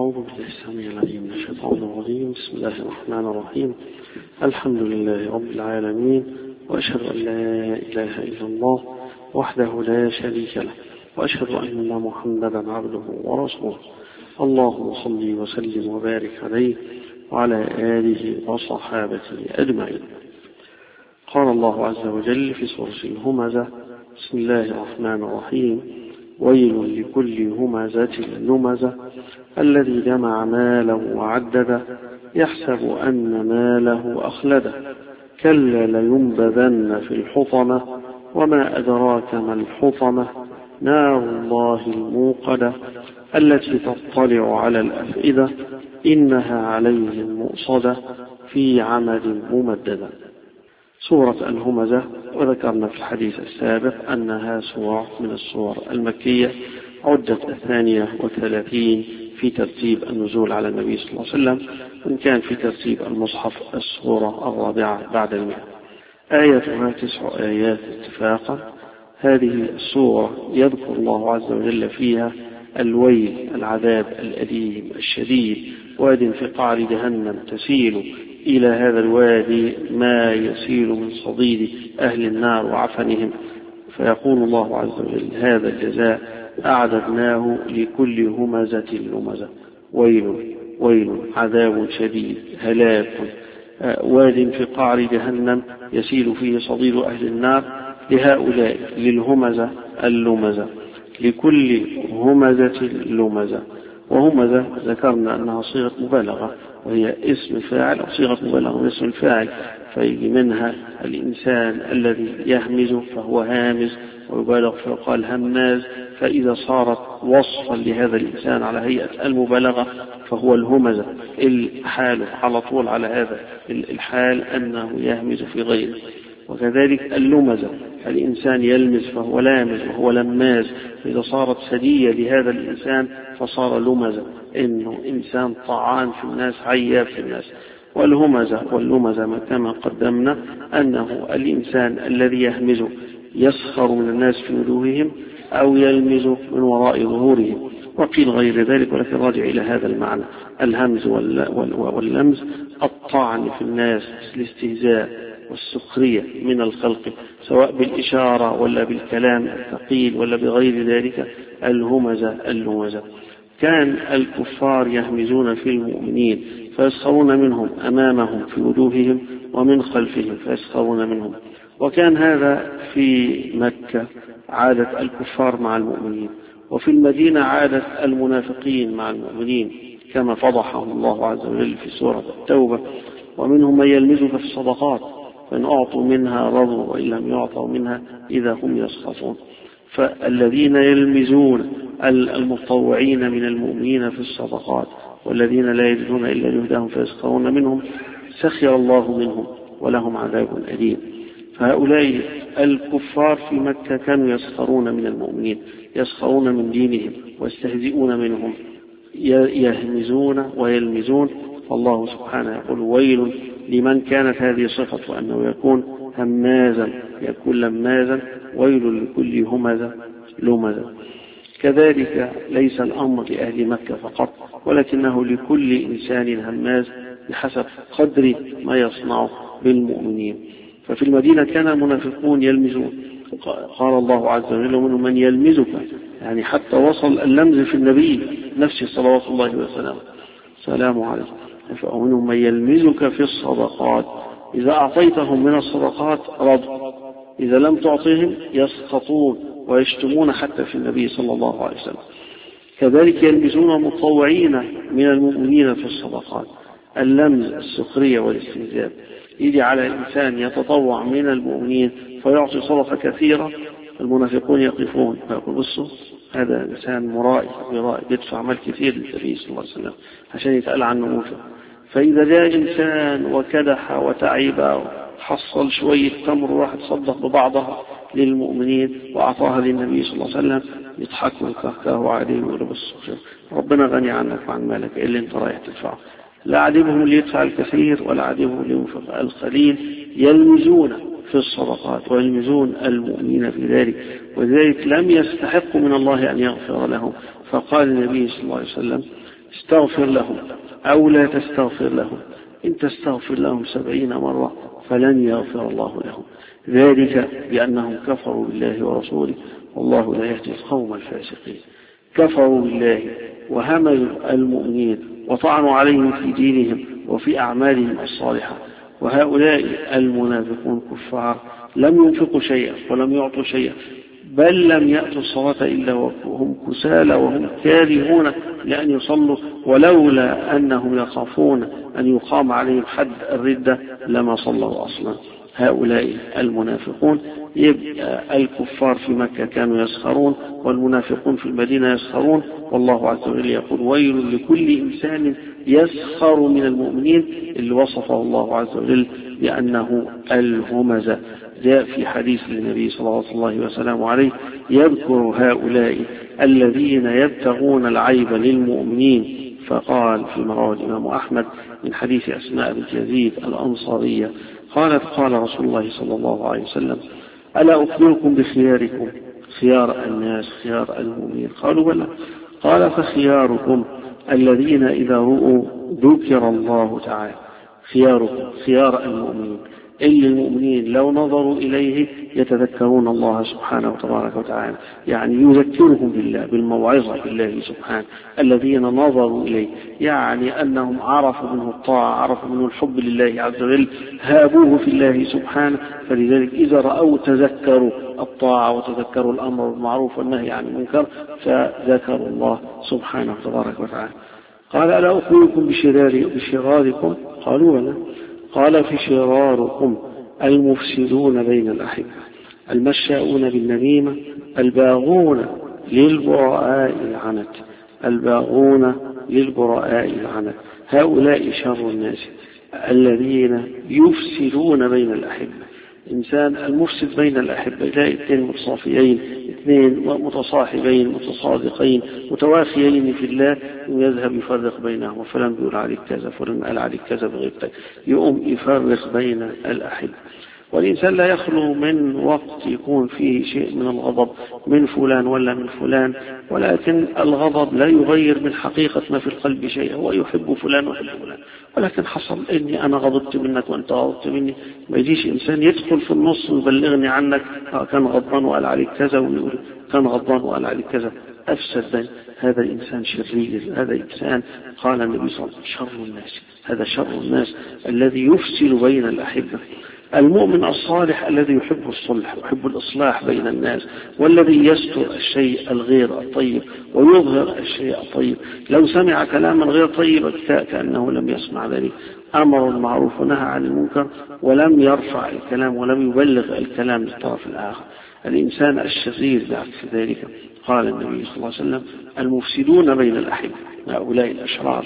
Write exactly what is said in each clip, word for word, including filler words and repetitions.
أعوذ بالله السميع العليم من الشيطان الرجيم. بسم الله الرحمن الرحيم. الحمد لله رب العالمين، وأشهد أن لا إله إلا الله وحده لا شريك له، وأشهد أن محمدا عبده ورسوله. اللهم صل وسلم وبارك عليه وعلى آله وصحابته أجمعين. قال الله عز وجل في سورة الهمزة: بسم الله الرحمن الرحيم. ويل لكل همزة لمزة الذي جمع ماله وعدده يحسب أن ماله أخلده كلا لينبذن في الحطمة وما أدراك ما الحطمة نار الله الموقدة التي تطلع على الأفئدة إنها عليهم مؤصدة في عمد ممددة. سورة الهمزة، وذكرنا في الحديث السابق أنها سورة من السور المكية، عدت الثانية وثلاثين في ترتيب النزول على النبي صلى الله عليه وسلم، وإن كان في ترتيب المصحف السورة الرابعة بعد المئة. آياتها تسع آيات اتفاقا. هذه السورة يذكر الله عز وجل فيها الويل، العذاب الأليم الشديد، واد في قعر جهنم تسيل إلى هذا الوادي ما يسيل من صديد أهل النار وعفنهم، فيقول الله عز وجل: هذا الجزاء أعددناه لكل همزة لمزة. ويل ويل، عذاب شديد، هلاك، واد في قعر جهنم يسيل فيه صديد أهل النار لهؤلاء، للهمزة اللمزة، لكل همزة لمزة. وهمزة ذكرنا أنها صيغة مبالغة، وهي اسم فاعل أو صيغة مبالغة من اسم الفاعل، فيجي منها الإنسان الذي يهمز فهو هامز، ويبالغ فيقال هماز، فإذا صارت وصفا لهذا الإنسان على هيئة المبالغة فهو الهمزة، الحال على طول على هذا الحال أنه يهمز في غيره. وكذلك اللمزة، الإنسان يلمز فهو لامز وهو لماز، إذا صارت سدية لهذا الإنسان فصار لمزة، إنه إنسان طعان في الناس، عياب في الناس. والهمزة واللمزة كما قدمنا أنه الإنسان الذي يهمز يسخر من الناس في وجوههم أو يلمز من وراء ظهورهم، وقيل غير ذلك، ولكن راجع إلى هذا المعنى. الهمز واللمز الطعن في الناس، الاستهزاء والسخرية من الخلق، سواء بالإشارة ولا بالكلام الثقيل ولا بغير ذلك. الهمزة اللمزة. كان الكفار يهمزون في المؤمنين فيسخرون منهم أمامهم في وجوههم ومن خلفهم فيسخرون منهم. وكان هذا في مكة عادة الكفار مع المؤمنين، وفي المدينة عادة المنافقين مع المؤمنين كما فضحهم الله عز وجل في سورة التوبة: ومنهم من يلمزك في الصدقات فإن أعطوا منها رضوا وإن لم يعطوا منها إذا هم يسخطون. فالذين يلمزون المتطوعين من المؤمنين في الصدقات والذين لا يجدون إلا جهدهم فيسخرون منهم سخر الله منهم ولهم عذاب أليم. فهؤلاء الكفار في مكة كانوا يسخرون من المؤمنين، يسخرون من دينهم ويستهزئون منهم، يهمزون ويلمزون. فالله سبحانه يقول: ويل لمن كانت هذه صفة، أنه يكون همازا يكون لمازا. ويل لكل همزة لمزة. كذلك ليس الأمر لأهل مكة فقط، ولكنه لكل إنسان هماز بحسب قدر ما يصنع بالمؤمنين. ففي المدينة كان المنافقون يلمزون، قال الله عز وجل: ومنهم من يلمزك، يعني حتى وصل اللمز في النبي نفسه صلوات الله وسلامه سلام عليه. فمنهم من يلمزك في الصدقات، إذا أعطيتهم من الصدقات رضوا، إذا لم تعطيهم يسخطون ويشتمون حتى في النبي صلى الله عليه وسلم. كذلك يلمزون متطوعين من المؤمنين في الصدقات. اللمز السخرية والاستهزاء، يجي على الإنسان يتطوع من المؤمنين فيعطي صدقة كثيرة، المنافقون يقفون فيقول: بصوا هذا إنسان مرائي مرائي يدفع مال كثير للنبي صلى الله عليه وسلم عشان يتقال عنه موسى. فإذا جاء إنسان وكدح وتعب حصل شوية تمر وراح تصدق ببعضها للمؤمنين وأعطاها للنبي صلى الله عليه وسلم، يضحكوا ويكهكهوا عليه ويقولوا: بص ربنا غني عنك وعن مالك، إيه اللي انت رايح تدفعه؟ لا عجبهم اللي يدفع الكثير ولا عجبهم اللي ينفق القليل. يلمزون في الصدقات ويلمزون المؤمنين في ذلك، وذلك لم يستحقوا من الله أن يغفر لهم. فقال النبي صلى الله عليه وسلم: استغفر لهم أو لا تستغفر لهم، إن تستغفر لهم سبعين مرة فلن يغفر الله لهم، ذلك بأنهم كفروا بالله ورسوله والله لا يهدي القوم الفاسقين. كفروا بالله وهملوا المؤمنين وطعنوا عليهم في دينهم وفي أعمالهم الصالحة، وهؤلاء المنافقون كفار لم ينفقوا شيئا ولم يعطوا شيئا، بل لم يأتوا الصلاة إلا وهم كسالى وهم كارهون لأن يصلوا، ولولا أنهم يخافون أن يقام عليهم حد الردة لما صلوا أصلا. هؤلاء المنافقون. يبقى الكفار في مكة كانوا يسخرون والمنافقون في المدينة يسخرون، والله عز وجل يقول ويل لكل إنسان يسخر من المؤمنين، اللي وصفه الله عز وجل بأنه الهمزة. جاء في حديث النبي صلى الله عليه وسلم عليه يذكر هؤلاء الذين يبتغون العيب للمؤمنين، فقال في رواه الإمام أحمد من حديث أسماء بنت يزيد الأنصارية قالت قال رسول الله صلى الله عليه وسلم ألا أخبركم بخياركم خيار الناس خيار المؤمنين؟ قالوا بلى. قال فخياركم الذين إذا رؤوا ذكر الله تعالى. خياركم خيار المؤمنين إلا المؤمنين لو نظروا إليه يتذكرون الله سبحانه وتبارك وتعالى، يعني يذكرهم بالله بالموعظة بالله سبحانه. الذين نظروا إليه يعني أنهم عرفوا منه الطاعة، عرفوا منه الحب لله عز وجل، هابوه في الله سبحانه، فلذلك إذا رأوا تذكروا الطاعة وتذكروا الأمر بالمعروف والنهي عن المنكر فذكروا الله سبحانه وتبارك وتعالى. قال ألا أخبركم بشراركم؟ قالوا ولا. قال في شراركم المفسدون بين الأحبة المشاؤون بالنميمة الباغون للبراء العنت الباغون للبراء العنت. هؤلاء شر الناس الذين يفسدون بين الأحبة. إنسان المفسد بين الأحبة يلاقي اثنين متصافيين، اثنين متصاحبين متصادقين متواخيين في الله، ويذهب يفرق بينهم، وفلان بيقول عليك كذا فلان قال عليك كذا بغير كذا، يقوم يفرق بين الأحبة. والإنسان لا يخلو من وقت يكون فيه شيء من الغضب من فلان ولا من فلان، ولكن الغضب لا يغير من حقيقة ما في القلب شيء. هو يحب فلان ويحب فلان، ولكن حصل إني أنا غضبت منك وأنت غضبت مني. ما يجيش إنسان يدخل في النص ويبلغني عنك كان غضبان وقال عليك كذا، ويقول كان غضبان وقال عليك كذا، أفسد. هذا إنسان شرير، هذا إنسان قال النبي صلى الله عليه وسلم شر الناس. هذا شر الناس الذي يفسد بين الأحبة. المؤمن الصالح الذي يحب الصلح ويحب الإصلاح بين الناس، والذي يستر الشيء الغير الطيب ويظهر الشيء الطيب. لو سمع كلاما غير طيب كأنه لم يسمع ذلك. أمر المعروف ونهى عن المنكر ولم يرفع الكلام ولم يبلغ الكلام للطرف الآخر. الإنسان الشرير بعكس ذلك قال النبي صلى الله عليه وسلم المفسدون بين الأحبة هؤلاء الأشرار.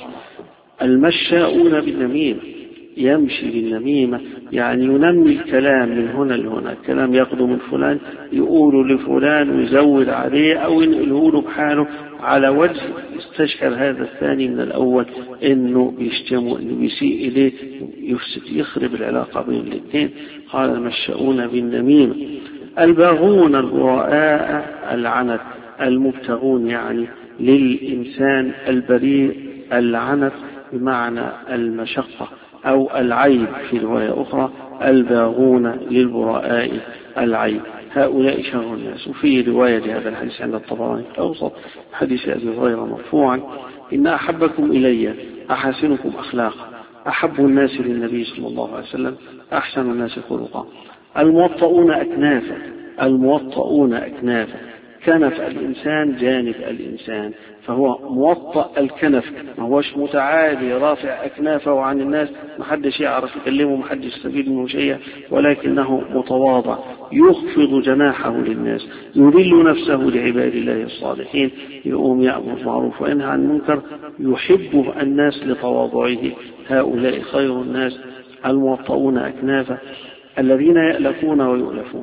المشاؤون بالنميمة يمشي بالنميمة يعني ينمي الكلام من هنا لهنا، الكلام يقدم من فلان يقول لفلان ويزود عليه أو ينقله له بحاله على وجه يستشعر هذا الثاني من الأول إنه بيشتمه إنه بيسيء إليه يفسد يخرب العلاقة بين الاثنين. قال المشاؤون بالنميمة. الباغون البراء العنت المبتغون يعني للإنسان البريء العنت بمعنى المشقة أو العيب في رواية أخرى الباغون للبراء العيب. هؤلاء شر الناس. وفي رواية لهذا الحديث عند الطبراني الأوسط حديث أبي هريرة مرفوعا إن أحبكم إلي أحسنكم أخلاقا أحب الناس للنبي صلى الله عليه وسلم أحسن الناس خلقا. الموطؤون أكنافا الموطؤون أكنافا كنف الإنسان جانب الإنسان، فهو موطأ الكنف، ما هوش متعالي رافع أكنافه عن الناس محدش يعرف يكلمه محدش يستفيد منه شيء، ولكنه متواضع يخفض جناحه للناس يذل نفسه لعباد الله الصالحين، يقوم يأمر بالمعروف وينهى عن المنكر يحبه الناس لتواضعه. هؤلاء خير الناس. الموطؤون أكنافا الذين يألفون ويؤلفون.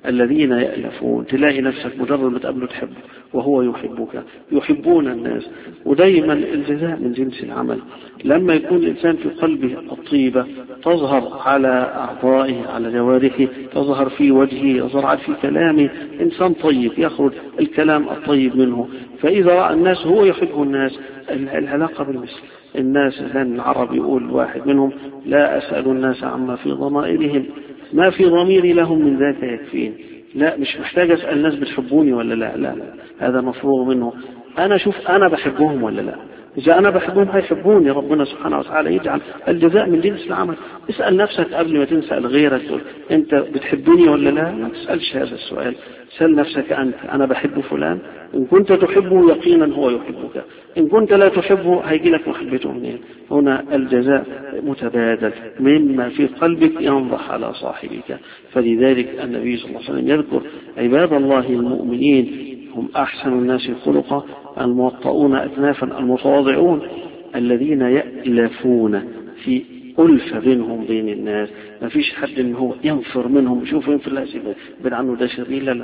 الذين يألفون، تلاقي نفسك مجرد ما تقابله تحبه وهو يحبك، يحبون الناس. ودايما الجزاء من جنس العمل. لما يكون الإنسان في قلبه الطيبة تظهر على أعضائه، على جوارحه، تظهر في وجهه، تظهر في كلامه. إنسان طيب يخرج الكلام الطيب منه، فإذا رأى الناس هو يحب الناس. العلاقة بالمثل. الناس كان العرب يقول واحد منهم: لا أسأل الناس عما في ضمائرهم، ما في ضميري لهم من ذاك يكفين. لا، مش محتاج أسأل الناس بتحبوني ولا لا، لا لا، هذا مفروغ منه. أنا شوف أنا بحبهم ولا لا. إذا أنا بحبهم هيحبوني. ربنا سبحانه وتعالى يجعل الجزاء من جنس العمل. اسأل نفسك قبل ما تسأل غيرك، تقول أنت بتحبني ولا لا. ما تسألش هذا السؤال، سأل نفسك أنت: أنا بحب فلان؟ إن كنت تحبه يقينا هو يحبك، إن كنت لا تحبه هيجي لك محبته منين. هنا الجزاء متبادل، مما في قلبك ينضح على صاحبك. فلذلك النبي صلى الله عليه وسلم يذكر عباد الله المؤمنين هم أحسن الناس خلقا، الموطؤون أكنافا، المتواضعون، الذين يألفون، في ألفة بينهم بين الناس. ما فيش حد إن هو ينفر منهم، يشوف ينفر لا سيبه بين عنه ده شرير، لا لا.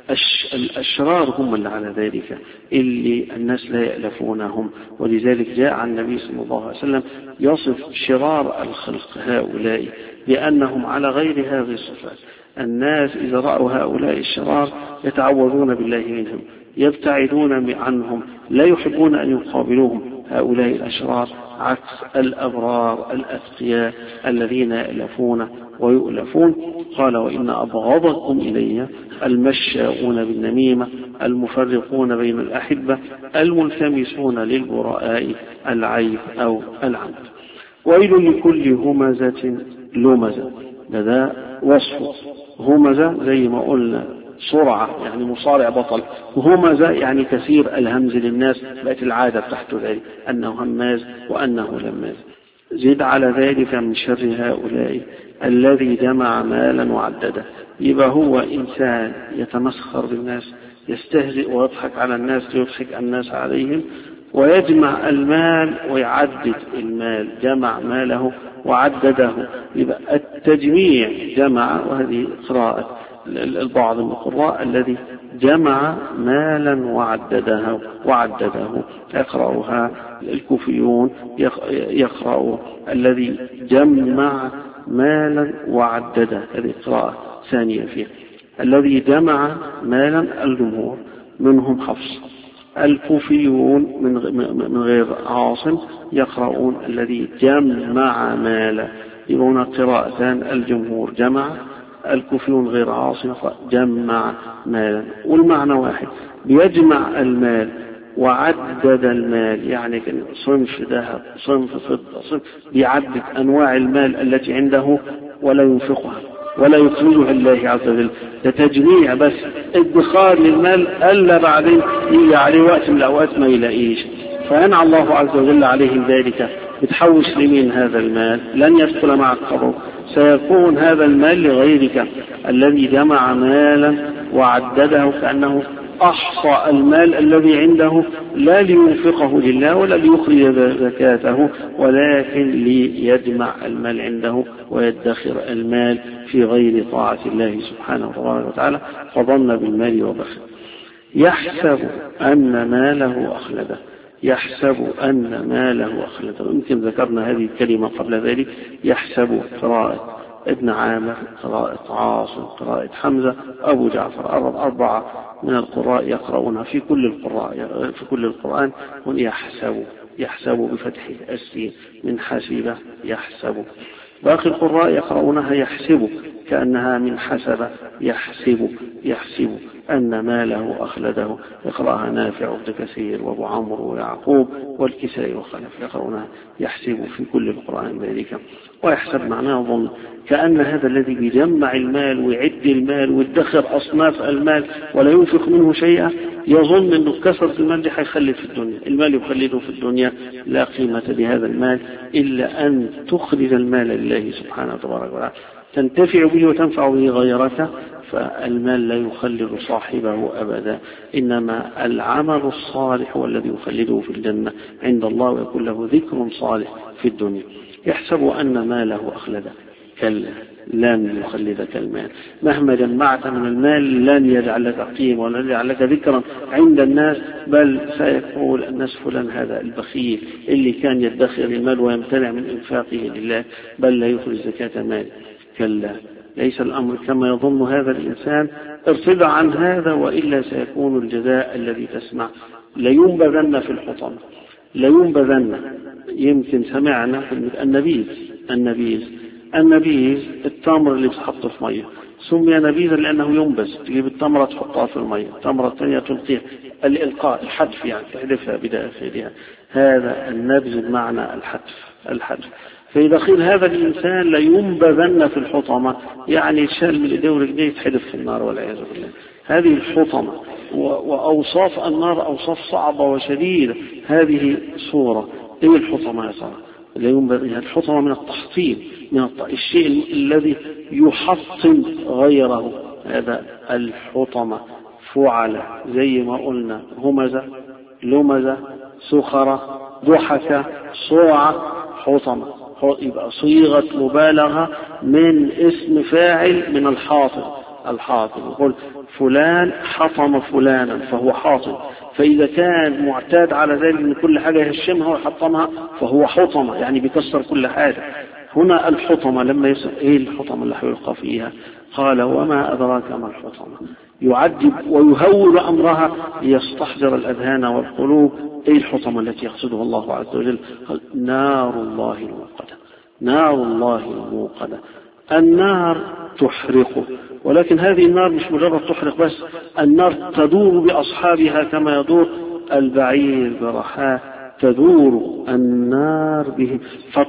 الأشرار هم اللي على ذلك، اللي الناس لا يألفونهم. ولذلك جاء عن النبي صلى الله عليه وسلم يصف شرار الخلق هؤلاء بأنهم على غير هذه الصفات. الناس إذا رأوا هؤلاء الشرار يتعوذون بالله منهم، يبتعدون عنهم، لا يحبون أن يقابلوهم. هؤلاء الأشرار عكس الأبرار الأتقياء الذين يألفون ويؤلفون. قال: وإن أبغضكم إلي المشاؤون بالنميمة، المفرقون بين الأحبة، الملتمسون للبراء العيب أو العمد. ويل لكل همزة لمزة. هذا وصف همزة زي ما قلنا سرعة، يعني مصارع بطل. همزة يعني كثير الهمز للناس، بقت العادة بتاعته ذلك أنه هماز وأنه لماز. زد على ذلك من شر هؤلاء الذي جمع مالا وعدده. يبقى هو إنسان يتمسخر بالناس، يستهزئ ويضحك على الناس ليضحك الناس عليهم، ويجمع المال ويعدد المال. جمع ماله وعدده. يبقى التجميع جمع، وهذه قراءة البعض من القراء: الذي جمع مالا وعدده وعدده. يقرأها الكوفيون، يقرأ الذي جمع مالا وعدده. هذه قراءة ثانية فيه. الذي جمع مالا الجمهور منهم حفص. الكوفيون من غير عاصم يقرؤون الذي جمع مالا. يقولون قراءتان: الجمهور جمع، الكوفيون غير عاصم جمع مالا، والمعنى واحد. بيجمع المال وعدد المال، يعني صنف ذهب، صنف فضة، صنف، بيعدد أنواع المال التي عنده ولا ينفقها ولا يخرجها لله عز وجل. ده تجميع بس، ادخار للمال ألا بعدين يجي عليه وقت من الأوقات ما يلاقيش، فينعى الله عز وجل عليه ذلك. بتحوش لمين هذا المال؟ لن يدخل مع القبر، سيكون هذا المال لغيرك. الذي جمع مالا وعدده كأنه أحصى المال الذي عنده، لا لينفقه لله ولا ليخرج زكاته، ولكن ليجمع المال عنده ويدخر المال في غير طاعة الله سبحانه وتعالى، فظن بالمال وبخل. يحسب أن ماله أخلده. يحسب أن ماله أخلده. يمكن ذكرنا هذه الكلمة قبل ذلك. يحسب قراءة ابن عامر، قراءة عاصم، قراءة حمزة، أبو جعفر، أربعة من القراء يقرؤونها في كل القراء في كل القرآن. يحسب، يحسب بفتح السين من حسبة يحسب. باقي القراء يقرؤونها يحسب كأنها من حسب يحسب. يحسب أن ماله أخلده. يقرأها نافع وابن كثير وابو عمرو ويعقوب والكسائي وخلف، يقرؤونها يحسب في كل القرآن ذلك. ويحسب معناه ظن، كأن هذا الذي بيجمع المال ويعد المال ويدخر أصناف المال ولا ينفق منه شيئا، يظن أنه كثرة المال دي حيخلد في الدنيا. المال يخلده في الدنيا، لا قيمة لهذا المال إلا أن تخرج المال لله سبحانه وتعالى، تنتفع به وتنفع به غيرك. فالمال لا يخلد صاحبه أبدا، إنما العمل الصالح هو الذي يخلده في الجنة عند الله، ويكون له ذكر صالح في الدنيا. يحسب أن ماله أخلده، كلا لن يخلدك المال، مهما جمعت من المال لن يجعل لك قيمة ولن يجعل لك ذكرا عند الناس، بل سيقول الناس فلان هذا البخيل اللي كان يدخر المال ويمتنع من إنفاقه لله، بل لا يخرج زكاة مال. كلا ليس الأمر كما يظن هذا الإنسان، ارتدع عن هذا وإلا سيكون الجزاء الذي تسمع. لينبذن في الحطمة، لينبذن. يمكن سمعنا في النبيذ، النبيذ النبيذ التمر اللي بتحط في مية سمي نبيذا لأنه ينبذ. تجيب التمرة تحطها في المية، التمرة الثانية تلقيها، الإلقاء الحدف يعني تحدفها بداخلها، هذا النبذ بمعنى الحدف الحدف. فإذا قيل هذا الإنسان لينبذن في الحطمة يعني شال من إيديه ورجليه يتحدف في النار والعياذ بالله. هذه الحطمة، وأوصاف النار أوصاف صعبة وشديدة. هذه صورة إيه الحطمة يا صاحبي؟ الحطمة من التحطيم، من الشيء الذي يحطم غيره، هذا الحطمة. فعل زي ما قلنا همزة لمزة سخرة ضحكة صوعة حطمة، يبقى صيغة مبالغة من اسم فاعل من الحاطم. الحاطم يقول فلان حطم فلانا فهو حاطم، فإذا كان معتاد على ذلك من كل حاجة يهشمها ويحطمها فهو حطمة يعني بيكسر كل حاجة. هنا الحطمة لما يسأل ايه الحطمة اللي هيلقى فيها؟ قال وما أدراك ما الحطمة، يعذب ويهول أمرها ليستحضر الأذهان والقلوب. ايه الحطمة التي يقصدها الله عز وجل؟ قال نار الله الموقدة، نار الله الموقدة. النار تحرق، ولكن هذه النار مش مجرد تحرق بس، النار تدور بأصحابها كما يدور البعير برحاه، تدور النار بهم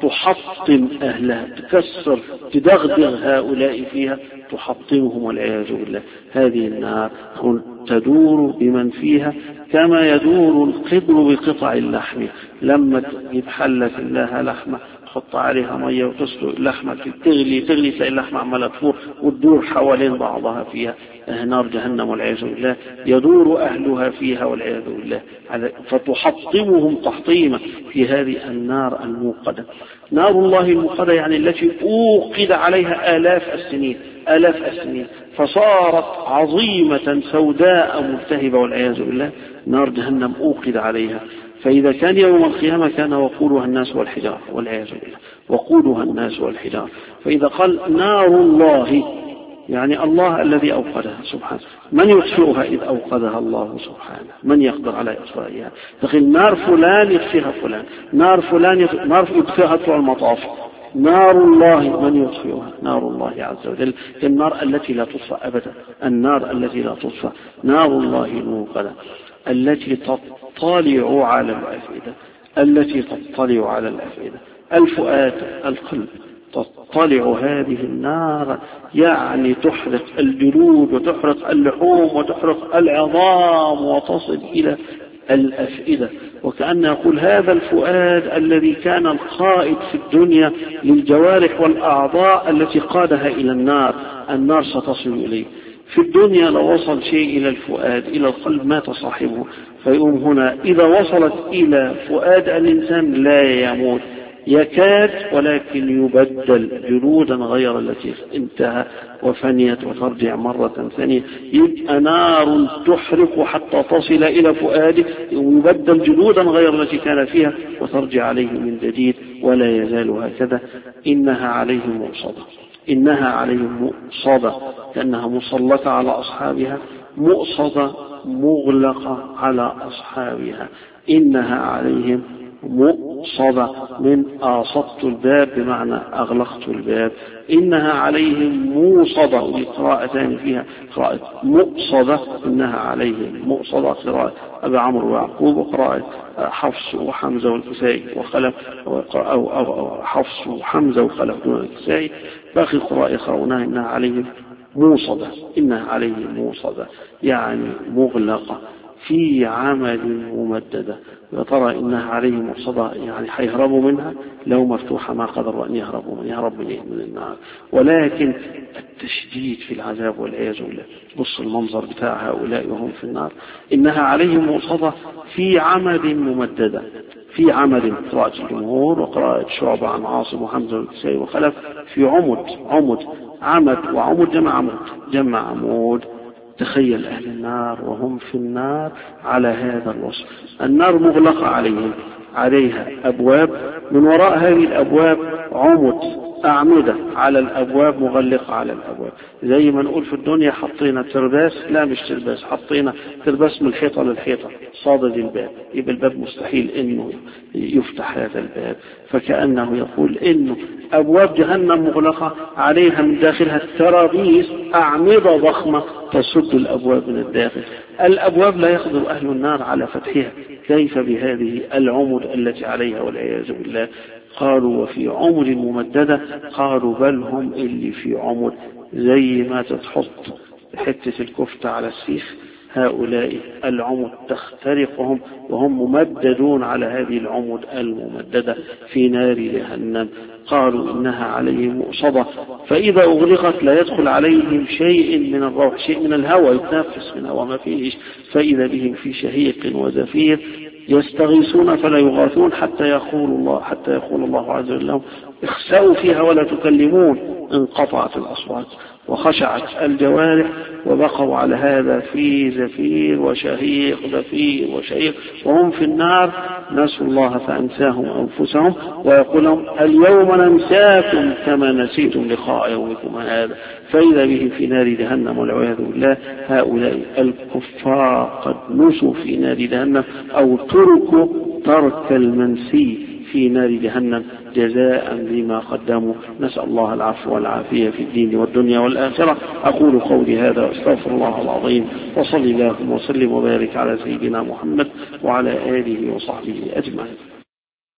فتحطم أهلها، تكسر تدغدغ هؤلاء فيها، تحطمهم والعياذ بالله. هذه النار تدور بمن فيها كما يدور القدر بقطع اللحم، لما يتحلت لها لحمة تحط عليها مية وتسلق اللحمة تغلي تغلي تلاقي اللحمة عمالة تفور وتدور حوالين بعضها فيها. نار جهنم والعياذ بالله يدور أهلها فيها والعياذ بالله، فتحطمهم تحطيما في هذه النار الموقدة. نار الله الموقدة يعني التي أوقد عليها آلاف السنين، آلاف السنين فصارت عظيمة سوداء ملتهبة والعياذ بالله. نار جهنم أوقد عليها، فإذا كان يوم القيامة كان وقودها الناس والحجار والعياذ بالله، وقودها الناس والحجار. فإذا قال نار الله يعني الله الذي أوقدها سبحانه، من يطفئها إذ أوقدها الله سبحانه؟ من يقدر على إطفائها؟ تقول نار فلان يطفئها فلان، نار فلان يطفئها، نار يطفئها بتوع المطاف. نار الله من يطفئها؟ نار الله عز وجل، النار التي لا تطفأ أبدا، النار التي لا تطفأ، نار الله الموقدة التي تطلع على الأفئدة، التي تطلع على الأفئدة، الفؤاد القلب. تطلع هذه النار يعني تحرق الجلود وتحرق اللحوم وتحرق العظام وتصل إلى الأفئدة. وكأن يقول هذا الفؤاد الذي كان القائد في الدنيا للجوارح والأعضاء التي قادها إلى النار، النار ستصل إليه. في الدنيا لو وصل شيء إلى الفؤاد إلى القلب مات صاحبه، فيقوم هنا إذا وصلت إلى فؤاد الإنسان لا يموت، يكاد ولكن يبدل جلودا غير التي انتهى وفنيت وترجع مرة ثانية. يبقى نار تحرق حتى تصل إلى فؤاده ويبدل جلودا غير التي كان فيها وترجع عليه من جديد ولا يزال هكذا. إنها عليهم مؤصدة، إنها عليهم مؤصدة كأنها مسلطة على أصحابها، مؤصدة مغلقة على أصحابها. إنها عليهم مؤصدة من آصدت الباب بمعنى أغلقت الباب. إنها عليهم موصدة، وقراءتان فيها قراءة مؤصدة، إنها عليهم مؤصدة قراءة أبي عمرو ويعقوب، وقراءة حفص وحمزة والكسائي وخلف، أو, أو حفص وحمزة وخلف دون الكسائي. باقي القراء يقرؤونها إنها عليهم موصدة، إنها عليهم موصدة يعني مغلقة في عمل ممددة. يا ترى إنها عليهم مؤصدة يعني حيهربوا منها؟ لو مفتوحة ما قدروا أن يهربوا من يهرب من النار، ولكن التشديد في العذاب والعياذ بالله. بص المنظر بتاع هؤلاء وهم في النار. إنها عليهم مؤصدة في عمد ممددة، في في عمد، قراءة الجمهور وقراءة شعبة عن عاصم وحمزة والكسائي وخلف، في عمد عمد عمد وعمد جمع عمود جمع عمود. تخيل أهل النار وهم في النار على هذا الوصف، النار مغلقة عليهم، عليها أبواب، من وراء هذه الأبواب عمد أعمدة على الأبواب مغلقة على الأبواب. زي ما نقول في الدنيا حطينا ترباس، لا مش ترباس، حطينا ترباس من الحيطة للحيطة صادد الباب، يبقى الباب مستحيل إنه يفتح هذا الباب. فكأنه يقول إنه أبواب جهنم مغلقة عليها من داخلها ترابيس أعمدة ضخمة تسد الأبواب من الداخل. الأبواب لا يقدر أهل النار على فتحها، كيف بهذه العمد التي عليها والعياذ بالله. قالوا وفي عمد ممددة، قالوا بل هم اللي في عمد زي ما تتحط حتة الكفتة على السيخ، هؤلاء العمد تخترقهم وهم ممددون على هذه العمد الممددة في نار جهنم. قالوا إنها عليهم مؤصدة، فإذا أغلقت لا يدخل عليهم شيء من الروح، شيء من الهواء يتنفس منها وما فيش، فإذا بهم في شهيق وزفير يستغيثون فلا يغاثون حتى يقول الله حتى يقول الله عز وجل لهم اخسأوا فيها ولا تكلمون. انقطعت الأصوات وخشعت الجوارح وبقوا على هذا في زفير وشهيق زفير وشهيق وهم في النار. نسوا الله فأنساهم أنفسهم ويقول لهم اليوم ننساكم كما نسيتم لقاء يومكم هذا. فإذا بهم في نار جهنم والعياذ بالله. هؤلاء الكفار قد نسوا في نار جهنم أو تركوا ترك المنسي في نار جهنم جزاء بما قدموا. نسأل الله العفو والعافية في الدين والدنيا والآخرة. أقول قولي هذا واستغفر الله العظيم، وصلي اللهم وسلم وبارك على سيدنا محمد وعلى آله وصحبه أجمعين.